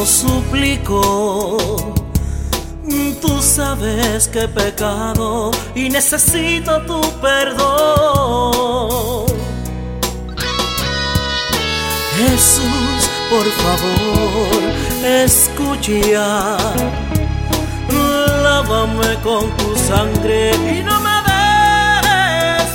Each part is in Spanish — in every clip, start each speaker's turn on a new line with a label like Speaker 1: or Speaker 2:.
Speaker 1: lo suplico. Tú sabes que he pecado y necesito tu perdón. Jesús, por favor, escucha. Lávame con tu sangre y no me dejes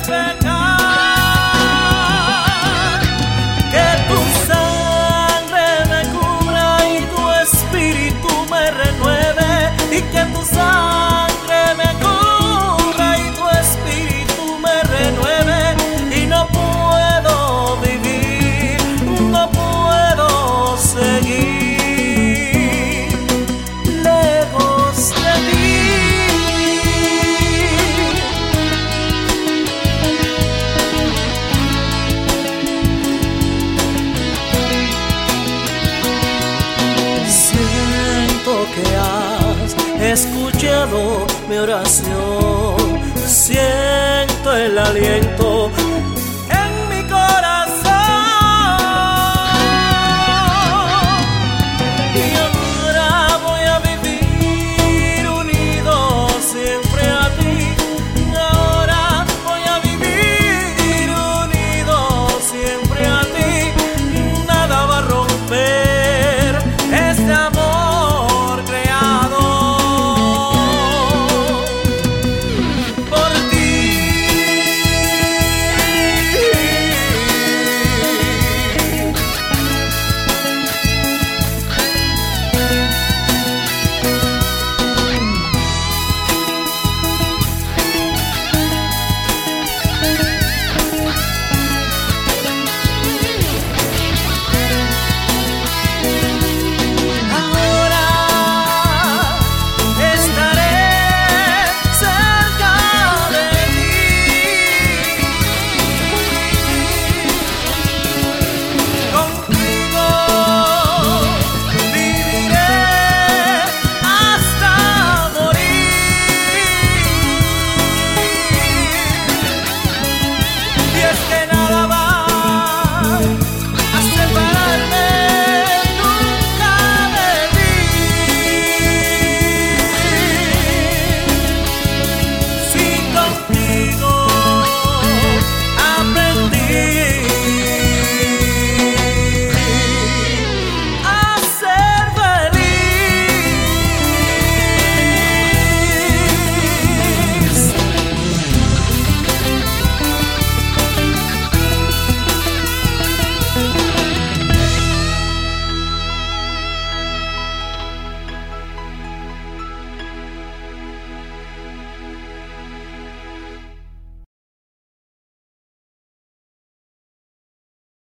Speaker 1: pecar. Que tu sangre me cubra y tu espíritu me renueve. Y que tu sangre me cubra y tu espíritu me renueve. Y no puedo vivir, no puedo seguir lejos de ti. Siento que has escuchado mi oración, siento el aliento